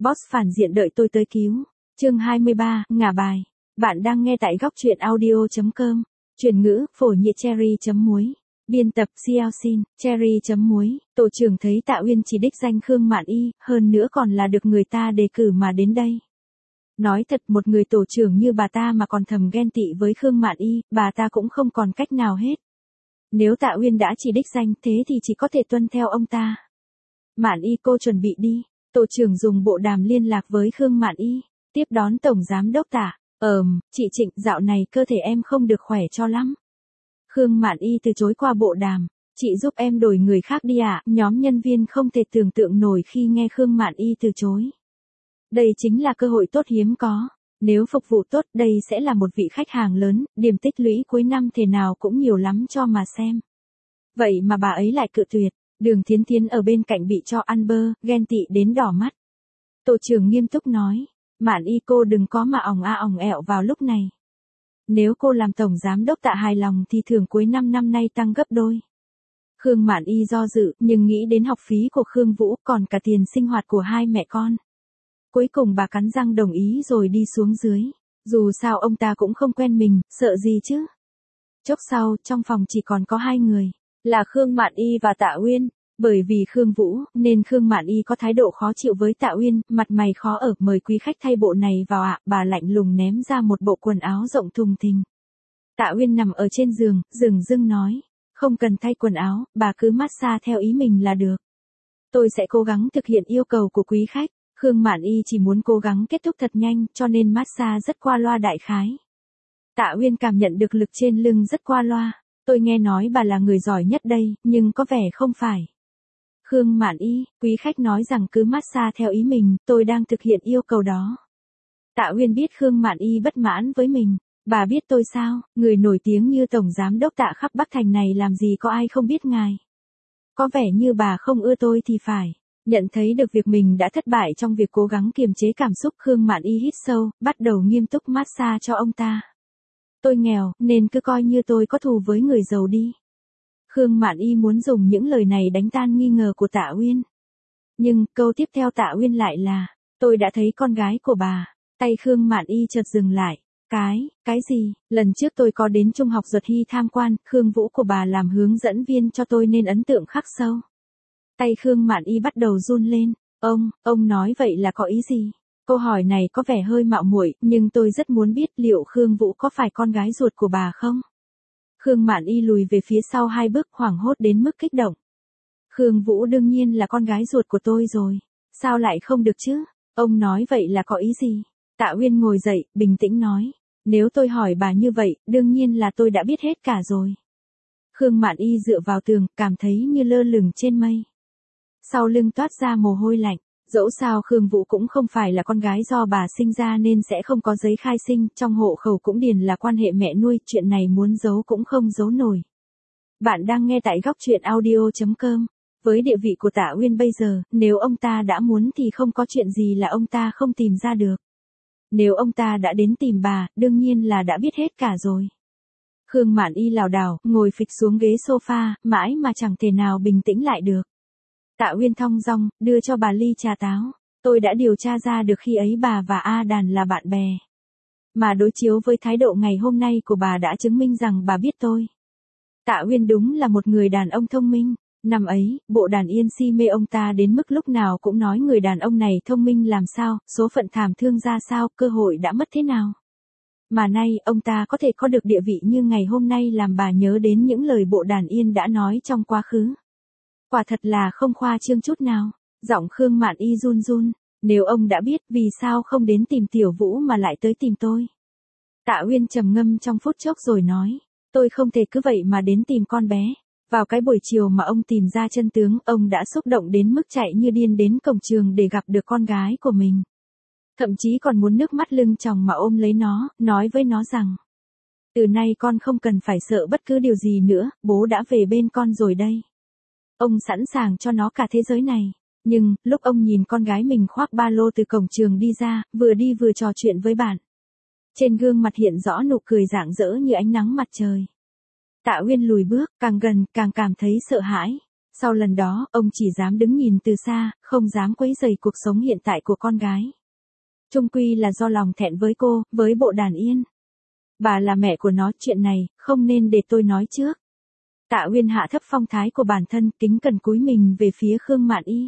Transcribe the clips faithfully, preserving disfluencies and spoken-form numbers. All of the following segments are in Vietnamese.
Boss phản diện đợi tôi tới cứu. Chương hai mươi ba, ngả bài. Bạn đang nghe tại góc truyện audio chấm com. Chuyển ngữ, phổ nhị cherry chấm muối. Biên tập Xiao Xin, cherry chấm muối. Tổ trưởng thấy Tạ Uyên chỉ đích danh Khương Mạn Y, hơn nữa còn là được người ta đề cử mà đến đây. Nói thật, một người tổ trưởng như bà ta mà còn thầm ghen tị với Khương Mạn Y, bà ta cũng không còn cách nào hết. Nếu Tạ Uyên đã chỉ đích danh thế thì chỉ có thể tuân theo ông ta. Mạn Y cô chuẩn bị đi. Tổ trưởng dùng bộ đàm liên lạc với Khương Mạn Y. Tiếp đón Tổng Giám Đốc Tạ. Ờm, chị Trịnh, dạo này cơ thể em không được khỏe cho lắm. Khương Mạn Y từ chối qua bộ đàm. Chị giúp em đổi người khác đi ạ. À? Nhóm nhân viên không thể tưởng tượng nổi khi nghe Khương Mạn Y từ chối. Đây chính là cơ hội tốt hiếm có. Nếu phục vụ tốt, đây sẽ là một vị khách hàng lớn, điểm tích lũy cuối năm thế nào cũng nhiều lắm cho mà xem. Vậy mà bà ấy lại cự tuyệt. Đường Thiến Thiến ở bên cạnh bị cho ăn bơ, ghen tị đến đỏ mắt. Tổ trưởng nghiêm túc nói, Mạn Y cô đừng có mà ỏng a ỏng ẹo vào lúc này. Nếu cô làm tổng giám đốc Tạ hài lòng thì thưởng cuối năm năm nay tăng gấp đôi. Khương Mạn Y do dự, nhưng nghĩ đến học phí của Khương Vũ còn cả tiền sinh hoạt của hai mẹ con. Cuối cùng bà cắn răng đồng ý rồi đi xuống dưới. Dù sao ông ta cũng không quen mình, sợ gì chứ. Chốc sau, trong phòng chỉ còn có hai người. Là Khương Mạn Y và Tạ Uyên. Bởi vì Khương Vũ, nên Khương Mạn Y có thái độ khó chịu với Tạ Uyên, mặt mày khó ở, mời quý khách thay bộ này vào ạ, bà lạnh lùng ném ra một bộ quần áo rộng thùng thình. Tạ Uyên nằm ở trên giường, dửng dưng nói, không cần thay quần áo, bà cứ massage theo ý mình là được. Tôi sẽ cố gắng thực hiện yêu cầu của quý khách. Khương Mạn Y chỉ muốn cố gắng kết thúc thật nhanh, cho nên massage rất qua loa đại khái. Tạ Uyên cảm nhận được lực trên lưng rất qua loa. Tôi nghe nói bà là người giỏi nhất đây, nhưng có vẻ không phải. Khương Mạn Y, quý khách nói rằng cứ massage theo ý mình, tôi đang thực hiện yêu cầu đó. Tạ Uyên biết Khương Mạn Y bất mãn với mình. Bà biết tôi sao, người nổi tiếng như Tổng Giám Đốc Tạ khắp Bắc Thành này làm gì có ai không biết ngài. Có vẻ như bà không ưa tôi thì phải. Nhận thấy được việc mình đã thất bại trong việc cố gắng kiềm chế cảm xúc, Khương Mạn Y hít sâu, bắt đầu nghiêm túc massage cho ông ta. Tôi nghèo, nên cứ coi như tôi có thù với người giàu đi. Khương Mạn Y muốn dùng những lời này đánh tan nghi ngờ của Tạ Uyên. Nhưng, câu tiếp theo Tạ Uyên lại là, tôi đã thấy con gái của bà. Tay Khương Mạn Y chợt dừng lại. Cái, cái gì? Lần trước tôi có đến Trung học Duật Hy tham quan, Khương Vũ của bà làm hướng dẫn viên cho tôi nên ấn tượng khắc sâu. Tay Khương Mạn Y bắt đầu run lên. Ông, ông nói vậy là có ý gì? Câu hỏi này có vẻ hơi mạo muội, nhưng tôi rất muốn biết liệu Khương Vũ có phải con gái ruột của bà không? Khương Mạn Y lùi về phía sau hai bước, hoảng hốt đến mức kích động. Khương Vũ đương nhiên là con gái ruột của tôi rồi. Sao lại không được chứ? Ông nói vậy là có ý gì? Tạ Uyên ngồi dậy, bình tĩnh nói. Nếu tôi hỏi bà như vậy, đương nhiên là tôi đã biết hết cả rồi. Khương Mạn Y dựa vào tường, cảm thấy như lơ lửng trên mây. Sau lưng toát ra mồ hôi lạnh. Dẫu sao Khương Vũ cũng không phải là con gái do bà sinh ra nên sẽ không có giấy khai sinh, trong hộ khẩu cũng điền là quan hệ mẹ nuôi, chuyện này muốn giấu cũng không giấu nổi. Bạn đang nghe tại góc truyện audio chấm com. Với địa vị của Tạ Uyên bây giờ, nếu ông ta đã muốn thì không có chuyện gì là ông ta không tìm ra được. Nếu ông ta đã đến tìm bà, đương nhiên là đã biết hết cả rồi. Khương Mạn Y lảo đảo, ngồi phịch xuống ghế sofa, mãi mà chẳng thể nào bình tĩnh lại được. Tạ Uyên thong dong, đưa cho bà ly trà táo. Tôi đã điều tra ra được khi ấy bà và A Đàn là bạn bè. Mà đối chiếu với thái độ ngày hôm nay của bà đã chứng minh rằng bà biết tôi. Tạ Uyên đúng là một người đàn ông thông minh. Năm ấy, bộ đàn yên si mê ông ta đến mức lúc nào cũng nói người đàn ông này thông minh làm sao, số phận thảm thương ra sao, cơ hội đã mất thế nào. Mà nay, ông ta có thể có được địa vị như ngày hôm nay làm bà nhớ đến những lời bộ đàn yên đã nói trong quá khứ. Quả thật là không khoa trương chút nào. Giọng Khương Mạn Y run run. Nếu ông đã biết, vì sao không đến tìm Tiểu Vũ mà lại tới tìm tôi? Tạ Uyên trầm ngâm trong phút chốc rồi nói. Tôi không thể cứ vậy mà đến tìm con bé. Vào cái buổi chiều mà ông tìm ra chân tướng, ông đã xúc động đến mức chạy như điên đến cổng trường để gặp được con gái của mình. Thậm chí còn muốn nước mắt lưng tròng mà ôm lấy nó, nói với nó rằng. Từ nay con không cần phải sợ bất cứ điều gì nữa, bố đã về bên con rồi đây. Ông sẵn sàng cho nó cả thế giới này. Nhưng, lúc ông nhìn con gái mình khoác ba lô từ cổng trường đi ra, vừa đi vừa trò chuyện với bạn. Trên gương mặt hiện rõ nụ cười rạng rỡ như ánh nắng mặt trời. Tạ Uyên lùi bước, càng gần, càng cảm thấy sợ hãi. Sau lần đó, ông chỉ dám đứng nhìn từ xa, không dám quấy rầy cuộc sống hiện tại của con gái. Chung quy là do lòng thẹn với cô, với bộ đàn Yên. Bà là mẹ của nó, chuyện này, không nên để tôi nói trước. Tạ Uyên hạ thấp phong thái của bản thân, kính cẩn cúi mình về phía Khương Mạn Y.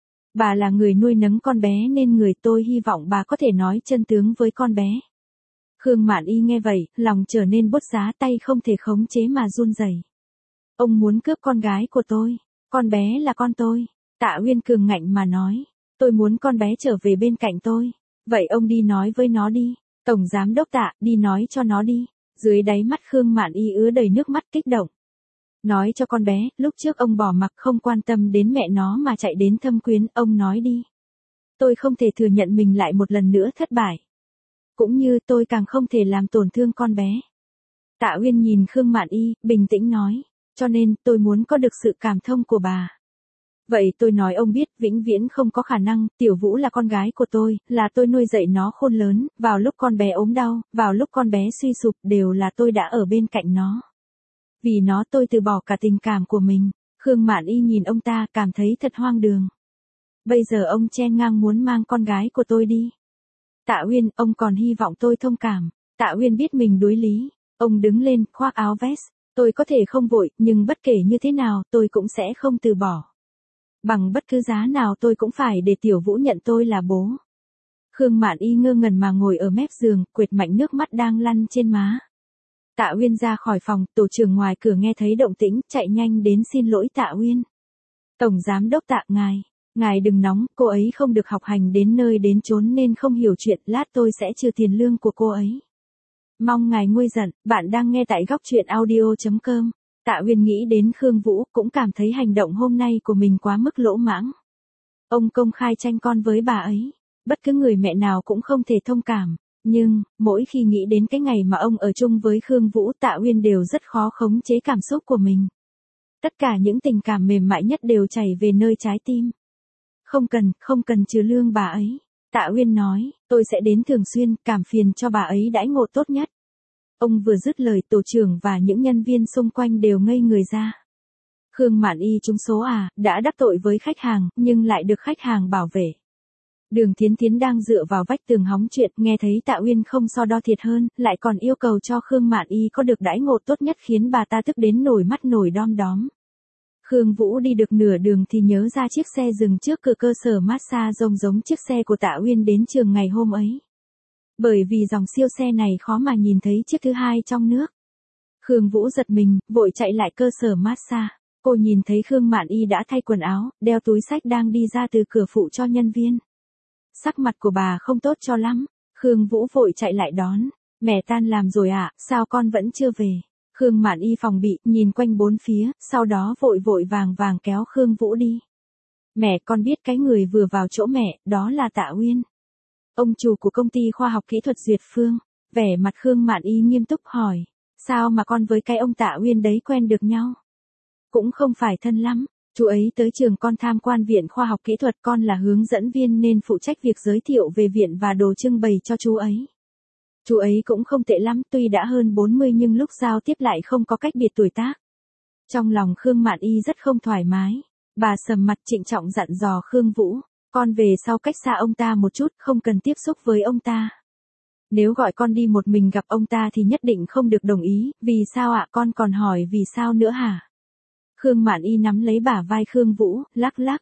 Bà là người nuôi nấng con bé nên người tôi hy vọng bà có thể nói chân tướng với con bé. Khương Mạn Y nghe vậy, lòng trở nên bút giá, tay không thể khống chế mà run rẩy. Ông muốn cướp con gái của tôi, con bé là con tôi. Tạ Uyên cường ngạnh mà nói, tôi muốn con bé trở về bên cạnh tôi. Vậy ông đi nói với nó đi, Tổng Giám Đốc Tạ, đi nói cho nó đi. Dưới đáy mắt Khương Mạn Y ứa đầy nước mắt kích động. Nói cho con bé, lúc trước ông bỏ mặc không quan tâm đến mẹ nó mà chạy đến thâm quyến, ông nói đi. Tôi không thể thừa nhận mình lại một lần nữa thất bại. Cũng như tôi càng không thể làm tổn thương con bé. Tạ Uyên nhìn Khương Mạn Y, bình tĩnh nói, cho nên tôi muốn có được sự cảm thông của bà. Vậy tôi nói ông biết, vĩnh viễn không có khả năng, Tiểu Vũ là con gái của tôi, là tôi nuôi dạy nó khôn lớn, vào lúc con bé ốm đau, vào lúc con bé suy sụp, đều là tôi đã ở bên cạnh nó. Vì nó tôi từ bỏ cả tình cảm của mình. Khương Mạn Y nhìn ông ta, cảm thấy thật hoang đường. Bây giờ ông chen ngang muốn mang con gái của tôi đi. Tạ Uyên, ông còn hy vọng tôi thông cảm. Tạ Uyên biết mình đối lý. Ông đứng lên, khoác áo vest. Tôi có thể không vội, nhưng bất kể như thế nào, tôi cũng sẽ không từ bỏ. Bằng bất cứ giá nào tôi cũng phải để Tiểu Vũ nhận tôi là bố. Khương Mạn Y ngơ ngẩn mà ngồi ở mép giường, quệt mạnh nước mắt đang lăn trên má. Tạ Uyên ra khỏi phòng, tổ trưởng ngoài cửa nghe thấy động tĩnh, chạy nhanh đến xin lỗi Tạ Uyên. Tổng Giám Đốc Tạ, ngài, ngài đừng nóng, cô ấy không được học hành đến nơi đến chốn nên không hiểu chuyện, lát tôi sẽ trừ tiền lương của cô ấy. Mong ngài nguôi giận. Bạn đang nghe tại góc truyện audio chấm com. Tạ Uyên nghĩ đến Khương Vũ, cũng cảm thấy hành động hôm nay của mình quá mức lỗ mãng. Ông công khai tranh con với bà ấy, bất cứ người mẹ nào cũng không thể thông cảm. Nhưng, mỗi khi nghĩ đến cái ngày mà ông ở chung với Khương Vũ, Tạ Uyên đều rất khó khống chế cảm xúc của mình. Tất cả những tình cảm mềm mại nhất đều chảy về nơi trái tim. Không cần, không cần trừ lương bà ấy. Tạ Uyên nói, tôi sẽ đến thường xuyên, cảm phiền cho bà ấy đãi ngộ tốt nhất. Ông vừa dứt lời, tổ trưởng và những nhân viên xung quanh đều ngây người ra. Khương Mạn Y trúng số à, đã đắc tội với khách hàng, nhưng lại được khách hàng bảo vệ. Đường Thiến Thiến đang dựa vào vách tường hóng chuyện, nghe thấy Tạ Uyên không so đo thiệt hơn, lại còn yêu cầu cho Khương Mạn Y có được đãi ngộ tốt nhất khiến bà ta tức đến nổi mắt nổi đom đóm. Khương Vũ đi được nửa đường thì nhớ ra chiếc xe dừng trước cửa cơ sở massage giống giống chiếc xe của Tạ Uyên đến trường ngày hôm ấy. Bởi vì dòng siêu xe này khó mà nhìn thấy chiếc thứ hai trong nước. Khương Vũ giật mình, vội chạy lại cơ sở massage. Cô nhìn thấy Khương Mạn Y đã thay quần áo, đeo túi xách đang đi ra từ cửa phụ cho nhân viên. Sắc mặt của bà không tốt cho lắm. Khương Vũ vội chạy lại đón. Mẹ tan làm rồi ạ, à, sao con vẫn chưa về? Khương Mạn Y phòng bị, nhìn quanh bốn phía, sau đó vội vội vàng vàng kéo Khương Vũ đi. Mẹ, con biết cái người vừa vào chỗ mẹ, đó là Tạ Uyên. Ông chủ của công ty khoa học kỹ thuật Duyệt Phương. Vẻ mặt Khương Mạn Y nghiêm túc hỏi. Sao mà con với cái ông Tạ Uyên đấy quen được nhau? Cũng không phải thân lắm. Chú ấy tới trường con tham quan viện khoa học kỹ thuật, con là hướng dẫn viên nên phụ trách việc giới thiệu về viện và đồ trưng bày cho chú ấy. Chú ấy cũng không tệ lắm, tuy đã hơn bốn mươi nhưng lúc giao tiếp lại không có cách biệt tuổi tác. Trong lòng Khương Mạn Y rất không thoải mái. Bà sầm mặt trịnh trọng dặn dò Khương Vũ. Con về sau cách xa ông ta một chút, không cần tiếp xúc với ông ta. Nếu gọi con đi một mình gặp ông ta thì nhất định không được đồng ý. Vì sao ạ? Con còn hỏi vì sao nữa hả? Khương Mạn Y nắm lấy bả vai Khương Vũ, lắc lắc.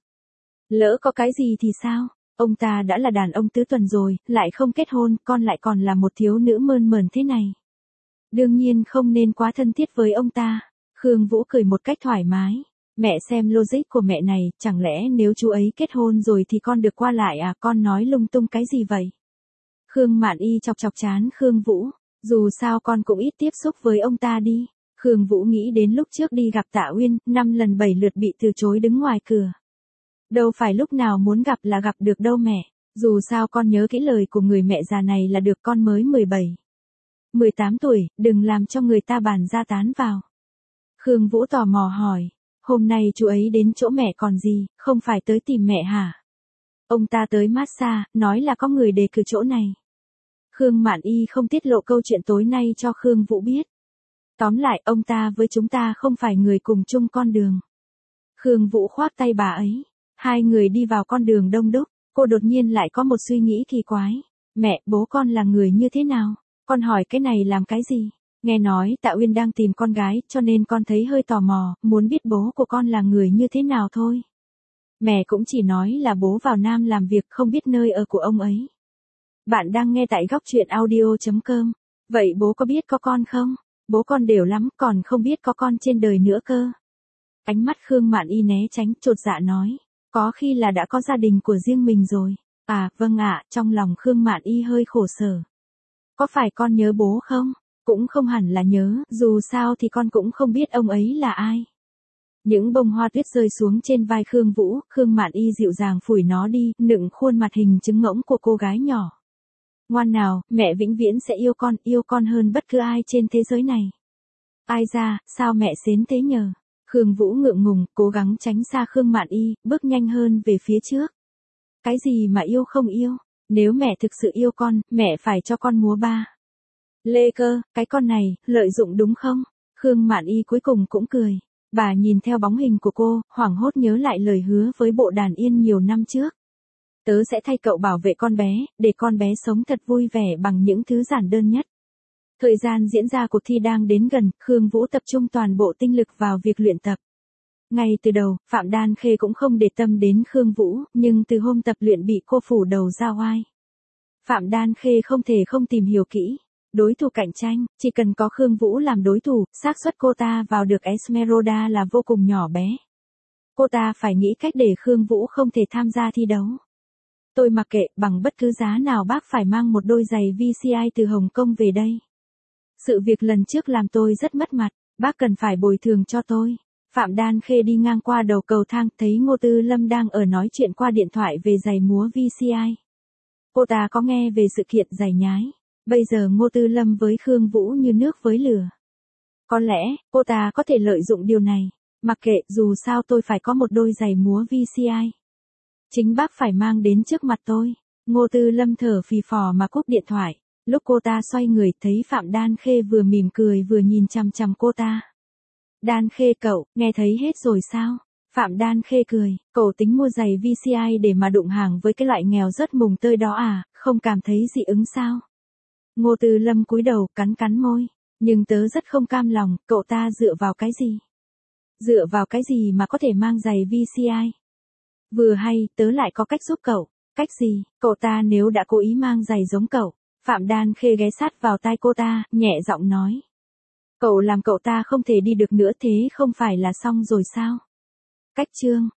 Lỡ có cái gì thì sao? Ông ta đã là đàn ông tứ tuần rồi, lại không kết hôn, con lại còn là một thiếu nữ mơn mởn thế này. Đương nhiên không nên quá thân thiết với ông ta. Khương Vũ cười một cách thoải mái. Mẹ xem logic của mẹ này, chẳng lẽ nếu chú ấy kết hôn rồi thì con được qua lại à? Con nói lung tung cái gì vậy? Khương Mạn Y chọc chọc chán Khương Vũ. Dù sao con cũng ít tiếp xúc với ông ta đi. Khương Vũ nghĩ đến lúc trước đi gặp Tạ Uyên, năm lần bảy lượt bị từ chối đứng ngoài cửa. Đâu phải lúc nào muốn gặp là gặp được đâu mẹ. Dù sao con nhớ kỹ lời của người mẹ già này là được, con mới mười bảy, mười tám tuổi, đừng làm cho người ta bàn ra tán vào. Khương Vũ tò mò hỏi. Hôm nay chú ấy đến chỗ mẹ còn gì, không phải tới tìm mẹ hả? Ông ta tới massage, nói là có người đề cử chỗ này. Khương Mạn Y không tiết lộ câu chuyện tối nay cho Khương Vũ biết. Tóm lại, ông ta với chúng ta không phải người cùng chung con đường. Khương Vũ khoác tay bà ấy. Hai người đi vào con đường đông đúc, cô đột nhiên lại có một suy nghĩ kỳ quái. Mẹ, bố con là người như thế nào? Con hỏi cái này làm cái gì? Nghe nói Tạ Uyên đang tìm con gái, cho nên con thấy hơi tò mò, muốn biết bố của con là người như thế nào thôi. Mẹ cũng chỉ nói là bố vào Nam làm việc, không biết nơi ở của ông ấy. Bạn đang nghe tại góc truyện audio chấm com. Vậy bố có biết có con không? Bố con đều lắm, còn không biết có con trên đời nữa cơ. Ánh mắt Khương Mạn Y né tránh, chột dạ nói. Có khi là đã có gia đình của riêng mình rồi. À, vâng ạ, trong lòng Khương Mạn Y hơi khổ sở. Có phải con nhớ bố không? Cũng không hẳn là nhớ, dù sao thì con cũng không biết ông ấy là ai. Những bông hoa tuyết rơi xuống trên vai Khương Vũ, Khương Mạn Y dịu dàng phủi nó đi, nựng khuôn mặt hình trứng ngỗng của cô gái nhỏ. Ngoan nào, mẹ vĩnh viễn sẽ yêu con, yêu con hơn bất cứ ai trên thế giới này. Ai ra, sao mẹ xến thế nhờ? Khương Vũ ngượng ngùng, cố gắng tránh xa Khương Mạn Y, bước nhanh hơn về phía trước. Cái gì mà yêu không yêu? Nếu mẹ thực sự yêu con, mẹ phải cho con múa ba. Lê Cơ, cái con này, lợi dụng đúng không? Khương Mạn Y cuối cùng cũng cười. Bà nhìn theo bóng hình của cô, hoảng hốt nhớ lại lời hứa với Bộ Đàn Yên nhiều năm trước. Tớ sẽ thay cậu bảo vệ con bé, để con bé sống thật vui vẻ bằng những thứ giản đơn nhất. Thời gian diễn ra cuộc thi đang đến gần, Khương Vũ tập trung toàn bộ tinh lực vào việc luyện tập. Ngay từ đầu, Phạm Đan Khê cũng không để tâm đến Khương Vũ, nhưng từ hôm tập luyện bị cô phủ đầu ra oai. Phạm Đan Khê không thể không tìm hiểu kỹ. Đối thủ cạnh tranh, chỉ cần có Khương Vũ làm đối thủ, xác suất cô ta vào được Esmeralda là vô cùng nhỏ bé. Cô ta phải nghĩ cách để Khương Vũ không thể tham gia thi đấu. Tôi mặc kệ, bằng bất cứ giá nào bác phải mang một đôi giày vê xê i từ Hồng Kông về đây. Sự việc lần trước làm tôi rất mất mặt, bác cần phải bồi thường cho tôi. Phạm Đan Khê đi ngang qua đầu cầu thang, thấy Ngô Tư Lâm đang ở nói chuyện qua điện thoại về giày múa vê xê i. Cô ta có nghe về sự kiện giày nhái. Bây giờ Ngô Tư Lâm với Khương Vũ như nước với lửa. Có lẽ, cô ta có thể lợi dụng điều này. Mặc kệ, dù sao tôi phải có một đôi giày múa vê xê i. Chính bác phải mang đến trước mặt tôi. Ngô Tư Lâm thở phì phò mà cúp điện thoại. Lúc cô ta xoay người thấy Phạm Đan Khê vừa mỉm cười vừa nhìn chằm chằm cô ta. Đan Khê cậu, nghe thấy hết rồi sao? Phạm Đan Khê cười, cậu tính mua giày vê xê i để mà đụng hàng với cái loại nghèo rất mùng tơi đó à, không cảm thấy dị ứng sao? Ngô Tư Lâm cúi đầu cắn cắn môi, nhưng tớ rất không cam lòng, cậu ta dựa vào cái gì? Dựa vào cái gì mà có thể mang giày vê xê i? Vừa hay, tớ lại có cách giúp cậu. Cách gì? Cậu ta nếu đã cố ý mang giày giống cậu. Phạm Đan Khê ghé sát vào tai cô ta, nhẹ giọng nói. Cậu làm cậu ta không thể đi được nữa, thế không phải là xong rồi sao? Cách chương